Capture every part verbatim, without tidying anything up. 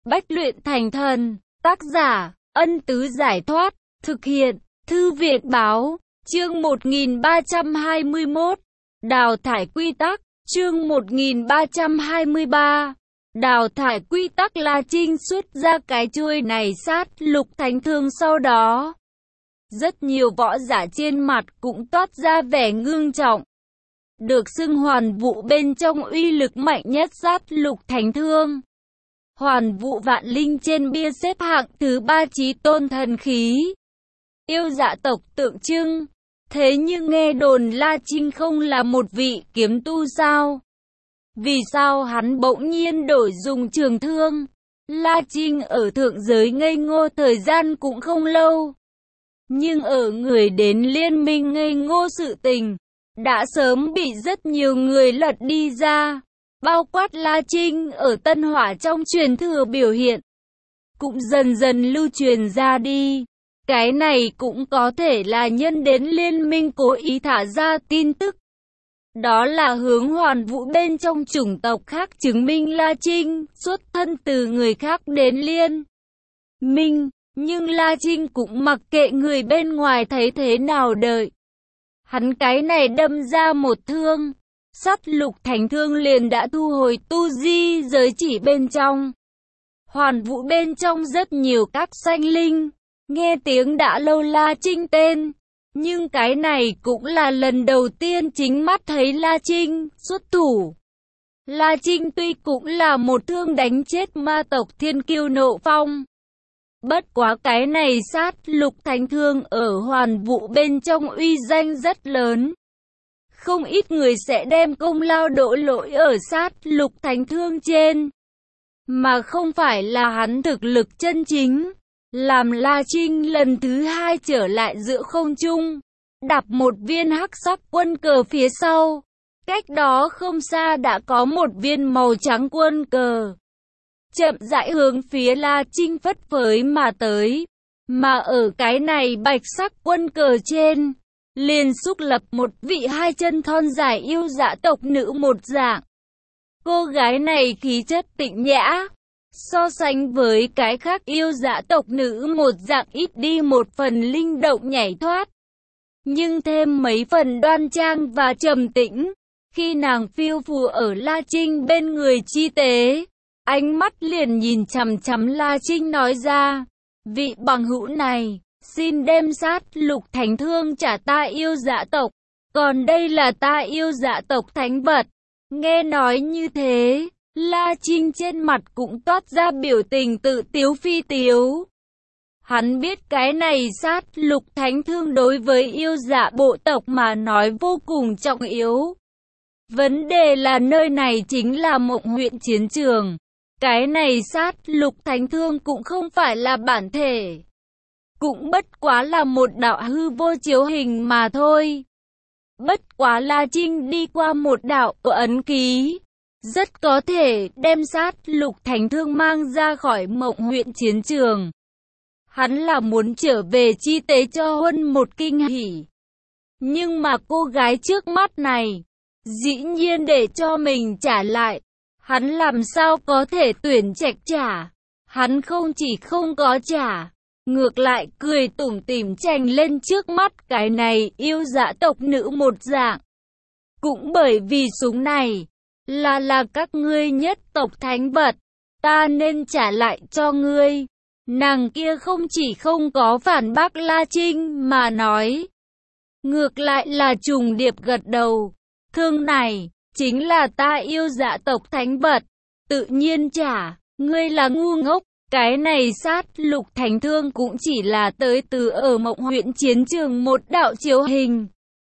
Bách luyện thành thần. Tác giả, Ân Tứ Giải Thoát. Thực hiện, Thư viện Báo. Chương một nghìn ba trăm hai mươi mốt. Đào thải quy tắc. Chương một nghìn ba trăm hai mươi ba. Đào thải quy tắc. La Trinh xuất ra cái chuôi này sát lục thánh thương, sau đó rất nhiều võ giả trên mặt cũng toát ra vẻ ngưng trọng. Được xưng hoàn vũ bên trong uy lực mạnh nhất sát lục thánh thương. Hoàn vũ vạn linh trên bia xếp hạng thứ ba chí tôn thần khí. Yêu dạ tộc tượng trưng. Thế nhưng nghe đồn La Trinh không là một vị kiếm tu sao? Vì sao hắn bỗng nhiên đổi dùng trường thương? La Trinh ở thượng giới ngây ngô thời gian cũng không lâu. Nhưng ở người đến liên minh ngây ngô sự tình, đã sớm bị rất nhiều người lật đi ra. Bao quát La Trinh ở Tân Hỏa trong truyền thừa biểu hiện, cũng dần dần lưu truyền ra đi. Cái này cũng có thể là nhân đến liên minh cố ý thả ra tin tức. Đó là hướng hoàn vũ bên trong chủng tộc khác chứng minh La Trinh xuất thân từ người khác đến liên minh. Nhưng La Trinh cũng mặc kệ người bên ngoài thấy thế nào đợi. Hắn cái này đâm ra một thương. Sát lục thánh thương liền đã thu hồi tu di giới chỉ bên trong. Hoàn vũ bên trong rất nhiều các sanh linh. Nghe tiếng đã lâu La Trinh tên. Nhưng cái này cũng là lần đầu tiên chính mắt thấy La Trinh xuất thủ. La Trinh tuy cũng là một thương đánh chết ma tộc thiên kiêu Nộ Phong. Bất quá cái này sát lục thánh thương ở hoàn vũ bên trong uy danh rất lớn. Không ít người sẽ đem công lao đổ lỗi ở sát lục thánh thương trên. Mà không phải là hắn thực lực chân chính. Làm La Trinh lần thứ hai trở lại giữa không trung. Đạp một viên hắc sắc quân cờ phía sau. Cách đó không xa đã có một viên màu trắng quân cờ. Chậm rãi hướng phía La Trinh phất phới mà tới. Mà ở cái này bạch sắc quân cờ trên, liền xúc lập một vị hai chân thon dài yêu dạ tộc nữ một dạng. Cô gái này khí chất tịnh nhã, so sánh với cái khác yêu dạ tộc nữ một dạng ít đi một phần linh động nhảy thoát. Nhưng thêm mấy phần đoan trang và trầm tĩnh, khi nàng phiêu phù ở La Trinh bên người chi tế. Ánh mắt liền nhìn chằm chằm La Trinh nói ra, vị bằng hữu này, xin đem sát lục thánh thương trả ta yêu dạ tộc, còn đây là ta yêu dạ tộc thánh vật. Nghe nói như thế, La Trinh trên mặt cũng toát ra biểu tình tự tiếu phi tiếu. Hắn biết cái này sát lục thánh thương đối với yêu dạ bộ tộc mà nói vô cùng trọng yếu. Vấn đề là nơi này chính là Mộng huyện chiến trường. Cái này sát lục thánh thương cũng không phải là bản thể. Cũng bất quá là một đạo hư vô chiếu hình mà thôi. Bất quá La Trinh đi qua một đạo ấn ký. Rất có thể đem sát lục thánh thương mang ra khỏi Mộng huyện chiến trường. Hắn là muốn trở về chi tế cho Huân một kinh hỉ. Nhưng mà cô gái trước mắt này, dĩ nhiên để cho mình trả lại. Hắn làm sao có thể tuyển trạch trả. Hắn không chỉ không có trả, ngược lại cười tủm tỉm chành lên trước mắt cái này yêu dạ tộc nữ một dạng. Cũng bởi vì súng này là là các ngươi nhất tộc thánh vật, ta nên trả lại cho ngươi. Nàng kia không chỉ không có phản bác La Trinh mà nói, ngược lại là trùng điệp gật đầu. Thương này chính là ta yêu dạ tộc thánh vật, tự nhiên trả. Ngươi là ngu ngốc. Cái này sát lục thánh thương cũng chỉ là tới từ ở Mộng huyện chiến trường một đạo chiếu hình.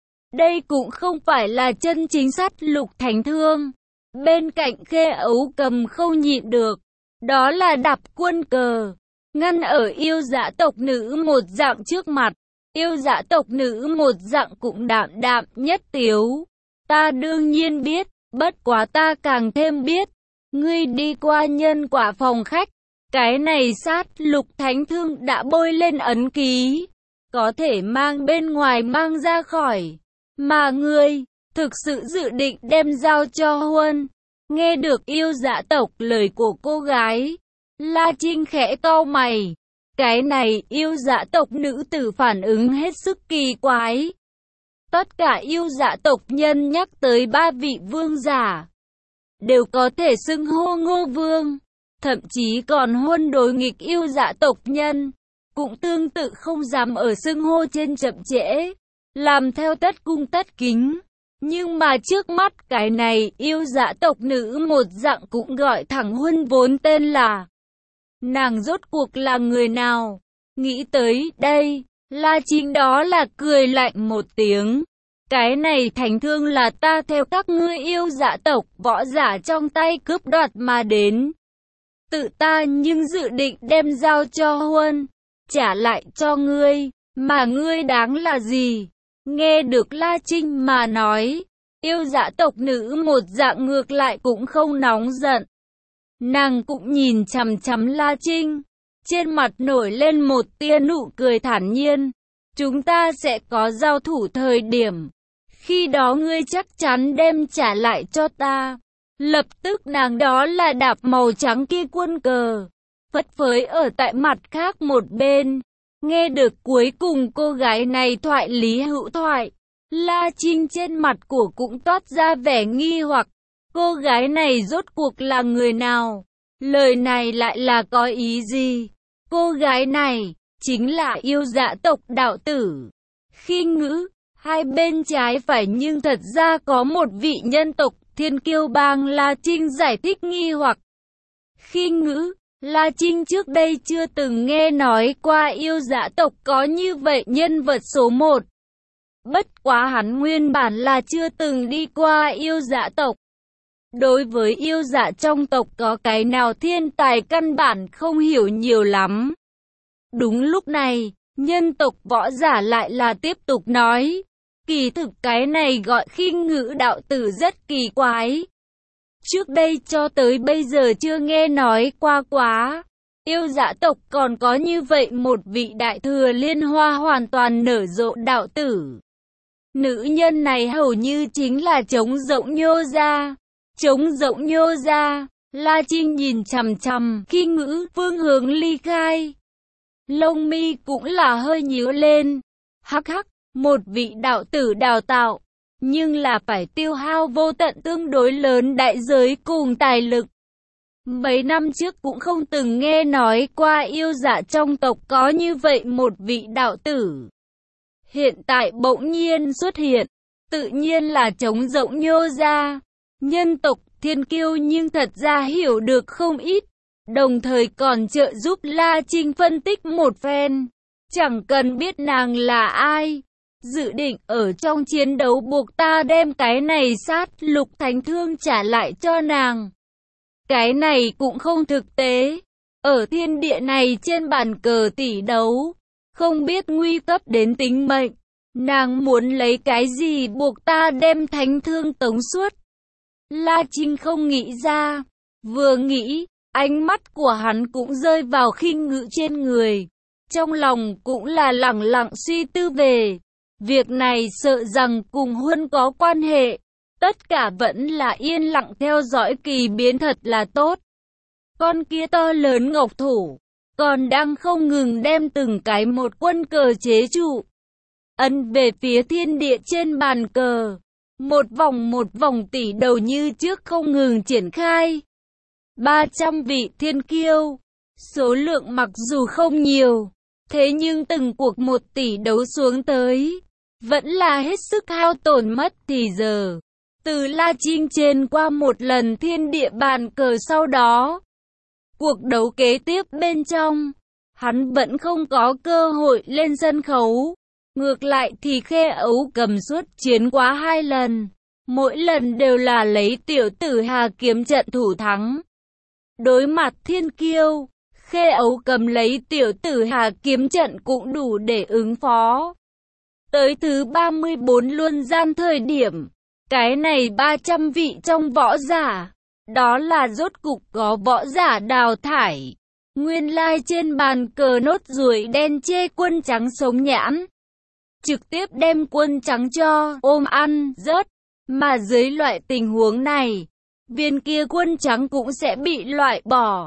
Đây cũng không phải là chân chính sát lục thánh thương. Bên cạnh Khê Ấu Cầm không nhịn được, đó là đạp quân cờ, ngăn ở yêu dạ tộc nữ một dạng trước mặt. Yêu dạ tộc nữ một dạng cũng đạm đạm nhất tiếu. Ta đương nhiên biết, bất quá ta càng thêm biết. Ngươi đi qua nhân quả phòng khách, cái này sát lục thánh thương đã bôi lên ấn ký, có thể mang bên ngoài mang ra khỏi. Mà ngươi, thực sự dự định đem giao cho Huân. Nghe được yêu dạ tộc lời của cô gái, La Trinh khẽ cau mày. Cái này yêu dã tộc nữ tử phản ứng hết sức kỳ quái. Tất cả yêu dã tộc nhân nhắc tới ba vị vương giả đều có thể xưng hô Ngô Vương, thậm chí còn huân đối nghịch yêu dã tộc nhân, cũng tương tự không dám ở xưng hô trên chậm trễ, làm theo tất cung tất kính. Nhưng mà trước mắt cái này yêu dã tộc nữ một dạng cũng gọi thẳng huân vốn tên là. Nàng rốt cuộc là người nào? Nghĩ tới đây, La Trinh đó là cười lạnh một tiếng. Cái này thành thương là ta theo các ngươi yêu dã tộc võ giả trong tay cướp đoạt mà đến. Tự ta nhưng dự định đem giao cho huân, trả lại cho ngươi, mà ngươi đáng là gì? Nghe được La Trinh mà nói, yêu dã tộc nữ một dạng ngược lại cũng không nóng giận. Nàng cũng nhìn chằm chằm La Trinh, trên mặt nổi lên một tia nụ cười thản nhiên. Chúng ta sẽ có giao thủ thời điểm, khi đó ngươi chắc chắn đem trả lại cho ta. Lập tức nàng đó là đạp màu trắng kia quân cờ, phất phới ở tại mặt khác một bên. Nghe được cuối cùng cô gái này thoại lý hữu thoại, La Trinh trên mặt của cũng toát ra vẻ nghi hoặc. Cô gái này rốt cuộc là người nào? Lời này lại là có ý gì? Cô gái này chính là yêu dã tộc đạo tử Khi Ngữ. Hai bên trái phải nhưng thật ra có một vị nhân tộc Thiên Kiêu Bang. La Trinh giải thích nghi hoặc. Khi Ngữ, La Trinh trước đây chưa từng nghe nói qua yêu dã tộc có như vậy nhân vật số một. Bất quá hắn nguyên bản là chưa từng đi qua yêu dã tộc. Đối với yêu dã trong tộc có cái nào thiên tài căn bản không hiểu nhiều lắm. Đúng lúc này, nhân tộc võ giả lại là tiếp tục nói. Kỳ thực cái này gọi Khi Ngữ đạo tử rất kỳ quái. Trước đây cho tới bây giờ chưa nghe nói qua quá. Yêu dã tộc còn có như vậy một vị đại thừa liên hoa hoàn toàn nở rộ đạo tử. Nữ nhân này hầu như chính là trống rỗng nhô ra. Trống rỗng nhô ra. La Trinh nhìn chằm chằm Khi Ngữ phương hướng ly khai. Lông mi cũng là hơi nhíu lên. Hắc hắc, một vị đạo tử đào tạo, nhưng là phải tiêu hao vô tận tương đối lớn đại giới cùng tài lực. Mấy năm trước cũng không từng nghe nói qua yêu dã trong tộc có như vậy một vị đạo tử. Hiện tại bỗng nhiên xuất hiện, tự nhiên là trống rỗng nhô ra. Nhân tộc Thiên Kiêu nhưng thật ra hiểu được không ít, đồng thời còn trợ giúp La Trinh phân tích một phen. Chẳng cần biết nàng là ai, dự định ở trong chiến đấu buộc ta đem cái này sát lục thánh thương trả lại cho nàng. Cái này cũng không thực tế. Ở thiên địa này trên bàn cờ tỷ đấu, không biết nguy cấp đến tính mệnh. Nàng muốn lấy cái gì buộc ta đem thánh thương tống suốt? La Trinh không nghĩ ra. Vừa nghĩ, ánh mắt của hắn cũng rơi vào Khi Ngữ trên người. Trong lòng cũng là lẳng lặng suy tư về. Việc này sợ rằng cùng huân có quan hệ. Tất cả vẫn là yên lặng theo dõi kỳ biến thật là tốt. Con kia to lớn ngọc thủ, còn đang không ngừng đem từng cái một quân cờ chế trụ. Ấn về phía thiên địa trên bàn cờ. Một vòng một vòng tỷ đầu như trước không ngừng triển khai. ba trăm vị thiên kiêu. Số lượng mặc dù không nhiều, thế nhưng từng cuộc một tỷ đấu xuống tới, vẫn là hết sức hao tổn mất thì giờ. Từ La Trinh trên qua một lần thiên địa bàn cờ sau đó, cuộc đấu kế tiếp bên trong, hắn vẫn không có cơ hội lên sân khấu. Ngược lại thì Khê Ấu Cầm suốt chiến quá hai lần, mỗi lần đều là lấy tiểu tử Hà kiếm trận thủ thắng. Đối mặt thiên kiêu, Khê Ấu Cầm lấy tiểu tử Hà kiếm trận cũng đủ để ứng phó. Tới thứ ba mươi bốn luân gian thời điểm, cái này ba trăm vị trong võ giả, đó là rốt cục có võ giả đào thải. Nguyên lai trên bàn cờ nốt ruồi đen chê quân trắng sống nhãn, trực tiếp đem quân trắng cho ôm ăn rớt. Mà dưới loại tình huống này, viên kia quân trắng cũng sẽ bị loại bỏ.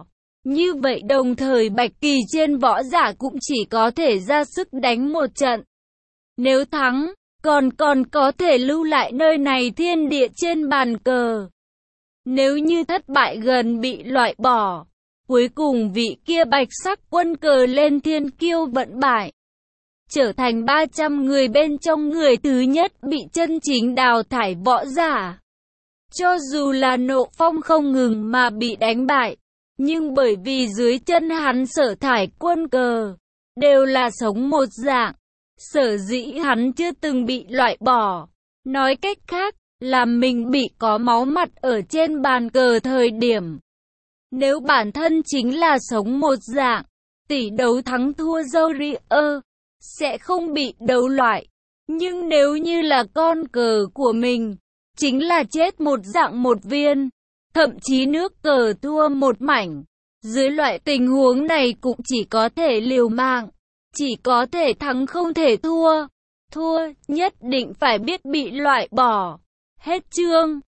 Như vậy đồng thời bạch kỳ trên võ giả cũng chỉ có thể ra sức đánh một trận. Nếu thắng, còn còn có thể lưu lại nơi này thiên địa trên bàn cờ. Nếu như thất bại gần bị loại bỏ, cuối cùng vị kia bạch sắc quân cờ lên thiên kiêu vận bại, trở thành ba trăm người bên trong người thứ nhất bị chân chính đào thải võ giả. Cho dù là Nộ Phong không ngừng mà bị đánh bại, nhưng bởi vì dưới chân hắn sở thải quân cờ, đều là sống một dạng, sở dĩ hắn chưa từng bị loại bỏ. Nói cách khác, là mình bị có máu mặt ở trên bàn cờ thời điểm. Nếu bản thân chính là sống một dạng, tỷ đấu thắng thua Warrior, sẽ không bị đấu loại. Nhưng nếu như là con cờ của mình, chính là chết một dạng một viên, thậm chí nước cờ thua một mảnh. Dưới loại tình huống này cũng chỉ có thể liều mạng, chỉ có thể thắng không thể thua. Thua, nhất định phải biết bị loại bỏ. Hết chương.